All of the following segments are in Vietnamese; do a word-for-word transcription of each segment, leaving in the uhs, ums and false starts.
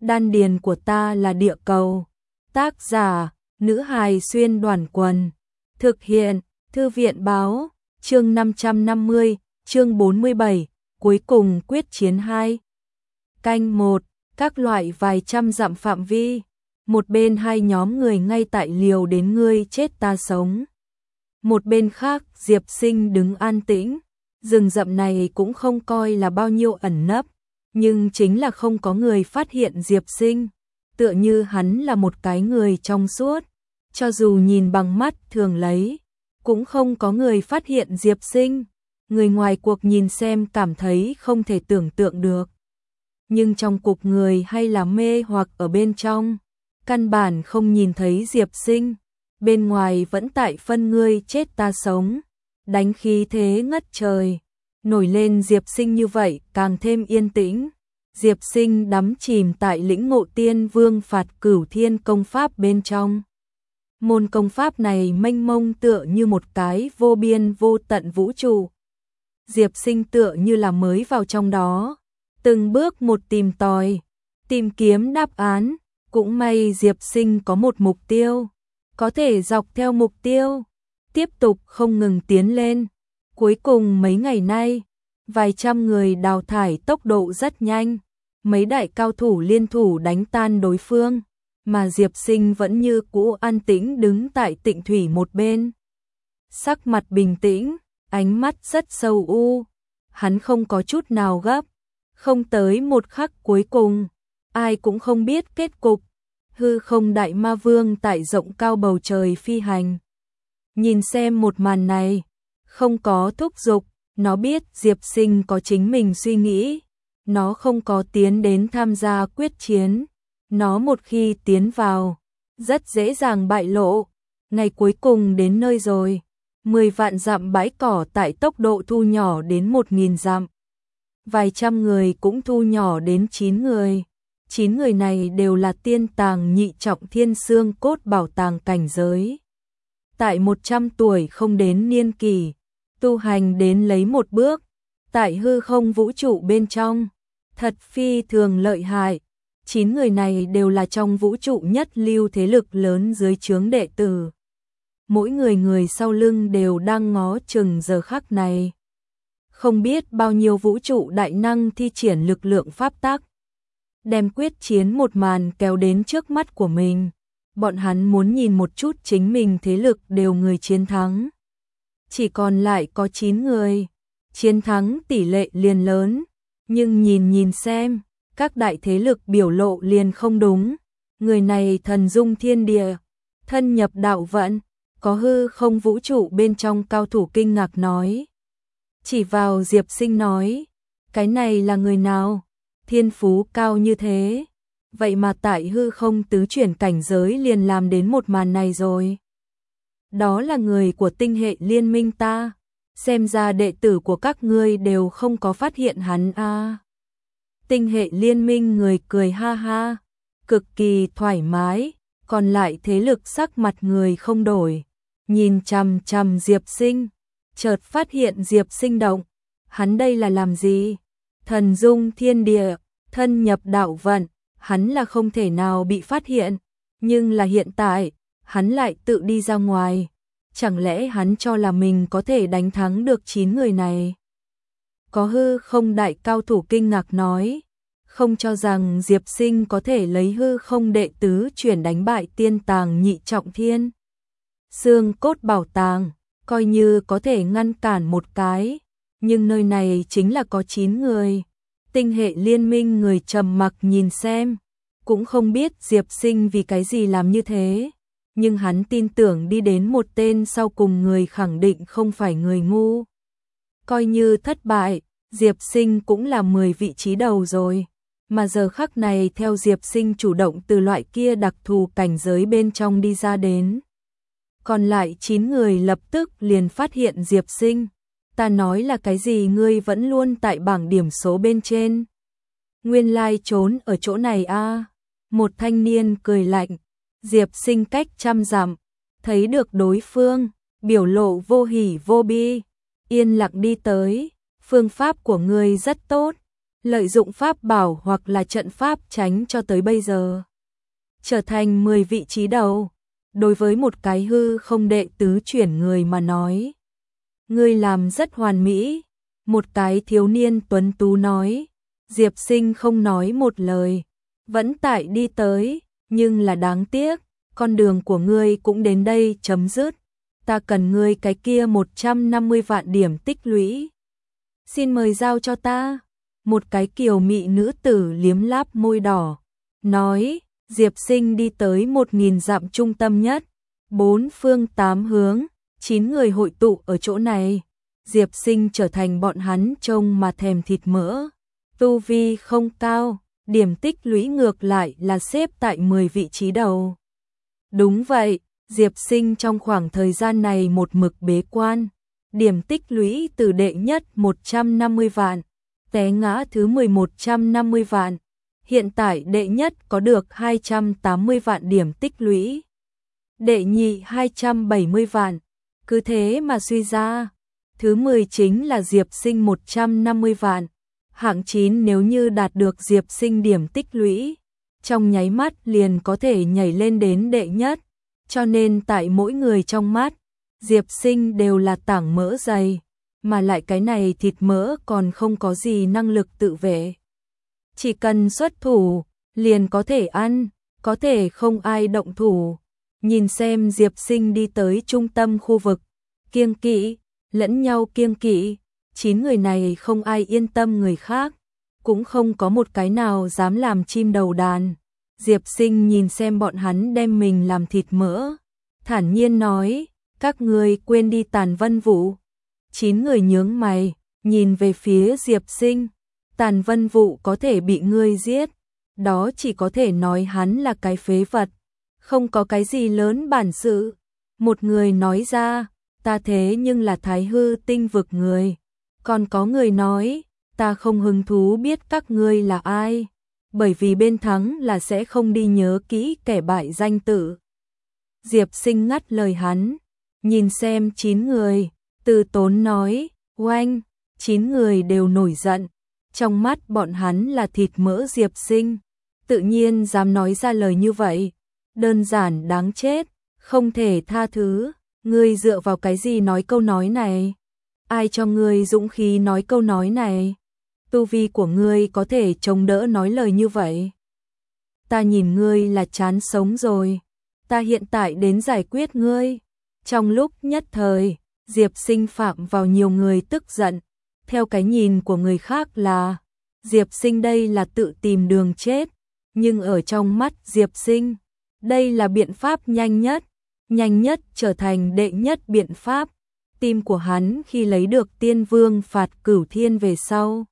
Đan điền của ta là địa cầu. Tác giả, nữ hài xuyên đoàn quần. Thực hiện, thư viện báo, chương năm trăm năm mươi, chương bốn mươi bảy, cuối cùng quyết chiến hai. Canh một, các loại vài trăm dặm phạm vi. Một bên hai nhóm người ngay tại liều đến ngươi chết ta sống. Một bên khác Diệp Sinh đứng an tĩnh. Rừng rậm này cũng không coi là bao nhiêu ẩn nấp, nhưng chính là không có người phát hiện Diệp Sinh. Tựa như hắn là một cái người trong suốt, cho dù nhìn bằng mắt thường lấy, cũng không có người phát hiện Diệp Sinh. Người ngoài cuộc nhìn xem cảm thấy không thể tưởng tượng được. Nhưng trong cuộc người hay là mê hoặc ở bên trong, căn bản không nhìn thấy Diệp Sinh. Bên ngoài vẫn tại phân ngươi chết ta sống, đánh khí thế ngất trời. Nổi lên Diệp Sinh như vậy càng thêm yên tĩnh. Diệp Sinh đắm chìm tại lĩnh ngộ Tiên Vương phạt cửu thiên công pháp bên trong. Môn công pháp này mênh mông tựa như một cái vô biên vô tận vũ trụ. Diệp Sinh tựa như là mới vào trong đó, từng bước một tìm tòi, tìm kiếm đáp án. Cũng may Diệp Sinh có một mục tiêu, có thể dọc theo mục tiêu, tiếp tục không ngừng tiến lên. Cuối cùng mấy ngày nay, vài trăm người đào thải tốc độ rất nhanh, mấy đại cao thủ liên thủ đánh tan đối phương, mà Diệp Sinh vẫn như cũ an tĩnh đứng tại Tịnh Thủy một bên. Sắc mặt bình tĩnh, ánh mắt rất sâu u, hắn không có chút nào gấp, không tới một khắc cuối cùng, ai cũng không biết kết cục. Hư không đại ma vương tại rộng cao bầu trời phi hành. Nhìn xem một màn này, không có thúc giục, nó biết Diệp Sinh có chính mình suy nghĩ, nó không có tiến đến tham gia quyết chiến, nó một khi tiến vào, rất dễ dàng bại lộ. Ngày cuối cùng đến nơi rồi, mười vạn dặm bãi cỏ tại tốc độ thu nhỏ đến một nghìn dặm. Vài trăm người cũng thu nhỏ đến chín người. Chín người này đều là tiên tàng nhị trọng thiên xương cốt bảo tàng cảnh giới. Tại một trăm tuổi không đến niên kỳ, tu hành đến lấy một bước, tại hư không vũ trụ bên trong, thật phi thường lợi hại. Chín người này đều là trong vũ trụ nhất lưu thế lực lớn dưới trướng đệ tử. Mỗi người người sau lưng đều đang ngó chừng giờ khắc này. Không biết bao nhiêu vũ trụ đại năng thi triển lực lượng pháp tắc, đem quyết chiến một màn kéo đến trước mắt của mình. Bọn hắn muốn nhìn một chút chính mình thế lực đều người chiến thắng. Chỉ còn lại có chín người, chiến thắng tỷ lệ liền lớn, nhưng nhìn nhìn xem, các đại thế lực biểu lộ liền không đúng. Người này thần dung thiên địa, thân nhập đạo vận, có hư không vũ trụ bên trong cao thủ kinh ngạc nói. Chỉ vào Diệp Sinh nói, cái này là người nào? Thiên phú cao như thế, vậy mà tại hư không tứ chuyển cảnh giới liền làm đến một màn này rồi. Đó là người của tinh hệ liên minh ta, xem ra đệ tử của các ngươi đều không có phát hiện hắn a. À. Tinh hệ liên minh người cười ha ha, cực kỳ thoải mái, còn lại thế lực sắc mặt người không đổi, nhìn chằm chằm Diệp Sinh, chợt phát hiện Diệp Sinh động, hắn đây là làm gì? Thần dung thiên địa, thân nhập đạo vận, hắn là không thể nào bị phát hiện, nhưng là hiện tại, hắn lại tự đi ra ngoài, chẳng lẽ hắn cho là mình có thể đánh thắng được chín người này? Có hư không đại cao thủ kinh ngạc nói, không cho rằng Diệp Sinh có thể lấy hư không đệ tứ chuyển đánh bại tiên tàng nhị trọng thiên. Xương cốt bảo tàng, coi như có thể ngăn cản một cái, nhưng nơi này chính là có chín người. Tinh hệ liên minh người trầm mặc nhìn xem, cũng không biết Diệp Sinh vì cái gì làm như thế, nhưng hắn tin tưởng đi đến một tên sau cùng người khẳng định không phải người ngu. Coi như thất bại, Diệp Sinh cũng là mười vị trí đầu rồi, mà giờ khắc này theo Diệp Sinh chủ động từ loại kia đặc thù cảnh giới bên trong đi ra đến. Còn lại chín người lập tức liền phát hiện Diệp Sinh. Ta nói là cái gì ngươi vẫn luôn tại bảng điểm số bên trên. Nguyên lai trốn ở chỗ này a. À. Một thanh niên cười lạnh, Diệp Sinh cách trăm dặm, thấy được đối phương, biểu lộ vô hỉ vô bi, yên lặng đi tới, phương pháp của ngươi rất tốt, lợi dụng pháp bảo hoặc là trận pháp tránh cho tới bây giờ. Trở thành mười vị trí đầu, đối với một cái hư không đệ tứ chuyển người mà nói. Ngươi làm rất hoàn mỹ, một cái thiếu niên tuấn tú nói. Diệp Sinh không nói một lời, vẫn tại đi tới, nhưng là đáng tiếc, con đường của ngươi cũng đến đây chấm dứt. Ta cần ngươi cái kia một trăm năm mươi vạn điểm tích lũy. Xin mời giao cho ta. Một cái kiều mị nữ tử liếm láp môi đỏ, nói. Diệp Sinh đi tới một nghìn dặm trung tâm nhất, bốn phương tám hướng, chín người hội tụ ở chỗ này. Diệp Sinh trở thành bọn hắn trông mà thèm thịt mỡ. Tu vi không cao, điểm tích lũy ngược lại là xếp tại mười vị trí đầu. Đúng vậy, Diệp Sinh trong khoảng thời gian này một mực bế quan, điểm tích lũy từ đệ nhất một trăm năm mươi vạn, té ngã thứ mười một trăm năm mươi vạn. Hiện tại đệ nhất có được hai trăm tám mươi vạn điểm tích lũy, đệ nhị hai trăm bảy mươi vạn, cứ thế mà suy ra. Thứ mười chính là Diệp Sinh một trăm năm mươi vạn, hạng chín nếu như đạt được Diệp Sinh điểm tích lũy, trong nháy mắt liền có thể nhảy lên đến đệ nhất, cho nên tại mỗi người trong mắt, Diệp Sinh đều là tảng mỡ dày, mà lại cái này thịt mỡ còn không có gì năng lực tự vệ. Chỉ cần xuất thủ, liền có thể ăn, có thể không ai động thủ. Nhìn xem Diệp Sinh đi tới trung tâm khu vực, kiêng kỵ, lẫn nhau kiêng kỵ, chín người này không ai yên tâm người khác, cũng không có một cái nào dám làm chim đầu đàn. Diệp Sinh nhìn xem bọn hắn đem mình làm thịt mỡ, thản nhiên nói, các ngươi quên đi Tàn Vân Vũ. Chín người nhướng mày, nhìn về phía Diệp Sinh. Tàn Vân Vũ có thể bị ngươi giết, đó chỉ có thể nói hắn là cái phế vật, không có cái gì lớn bản sự. Một người nói ra, ta thế nhưng là Thái Hư tinh vực người. Còn có người nói, ta không hứng thú biết các ngươi là ai, bởi vì bên thắng là sẽ không đi nhớ kỹ kẻ bại danh tự. Diệp Sinh ngắt lời hắn, nhìn xem chín người, từ tốn nói, oanh, chín người đều nổi giận. Trong mắt bọn hắn là thịt mỡ Diệp Sinh, tự nhiên dám nói ra lời như vậy, đơn giản đáng chết, không thể tha thứ. Ngươi dựa vào cái gì nói câu nói này? Ai cho ngươi dũng khí nói câu nói này? Tu vi của ngươi có thể chống đỡ nói lời như vậy? Ta nhìn ngươi là chán sống rồi, ta hiện tại đến giải quyết ngươi. Trong lúc nhất thời, Diệp Sinh phạm vào nhiều người tức giận. Theo cái nhìn của người khác là Diệp Sinh đây là tự tìm đường chết, nhưng ở trong mắt Diệp Sinh, đây là biện pháp nhanh nhất, nhanh nhất trở thành đệ nhất biện pháp. Tim của hắn khi lấy được Tiên Vương phạt Cửu Thiên về sau,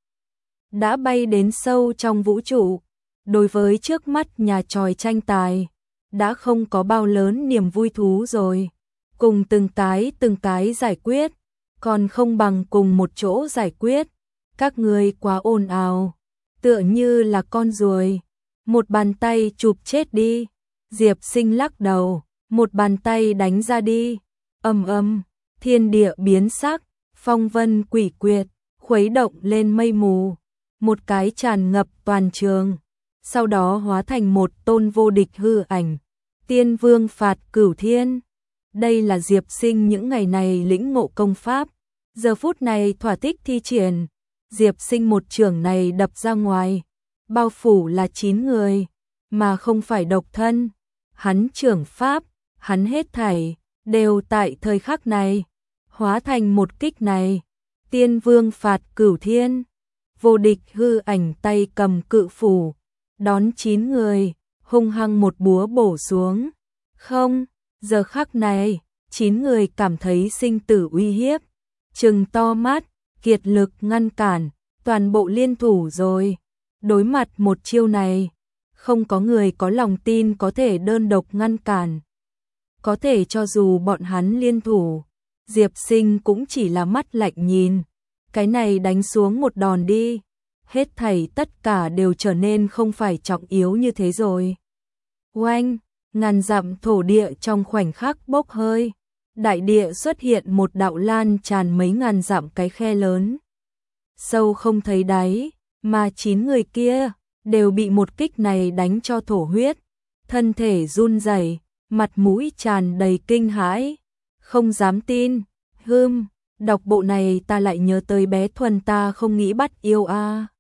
đã bay đến sâu trong vũ trụ. Đối với trước mắt nhà tròi tranh tài, đã không có bao lớn niềm vui thú rồi. Cùng từng cái từng cái giải quyết, còn không bằng cùng một chỗ giải quyết. Các ngươi quá ồn ào, tựa như là con ruồi. Một bàn tay chụp chết đi. Diệp Sinh lắc đầu, một bàn tay đánh ra đi. Ầm ầm, thiên địa biến sắc, phong vân quỷ quyệt, khuấy động lên mây mù. Một cái tràn ngập toàn trường, sau đó hóa thành một tôn vô địch hư ảnh. Tiên Vương phạt Cửu Thiên. Đây là Diệp Sinh những ngày này lĩnh ngộ công pháp, giờ phút này thỏa thích thi triển. Diệp Sinh một trường này đập ra ngoài, bao phủ là chín người, mà không phải độc thân. Hắn trưởng pháp, hắn hết thảy, đều tại thời khắc này, hóa thành một kích này. Tiên Vương phạt Cửu Thiên, vô địch hư ảnh tay cầm cự phủ, đón chín người, hung hăng một búa bổ xuống. Không, giờ khắc này, chín người cảm thấy sinh tử uy hiếp, trừng to mắt, kiệt lực ngăn cản, toàn bộ liên thủ rồi. Đối mặt một chiêu này, không có người có lòng tin có thể đơn độc ngăn cản. Có thể cho dù bọn hắn liên thủ, Diệp Sinh cũng chỉ là mắt lạnh nhìn. Cái này đánh xuống một đòn đi, hết thảy tất cả đều trở nên không phải trọng yếu như thế rồi. Oanh, ngàn dặm thổ địa trong khoảnh khắc bốc hơi. Đại địa xuất hiện một đạo lan tràn mấy ngàn dặm cái khe lớn, sâu không thấy đáy, mà chín người kia đều bị một kích này đánh cho thổ huyết, thân thể run rẩy, mặt mũi tràn đầy kinh hãi, không dám tin. Hừm, đọc bộ này ta lại nhớ tới bé Thuần ta không nghĩ bắt yêu a.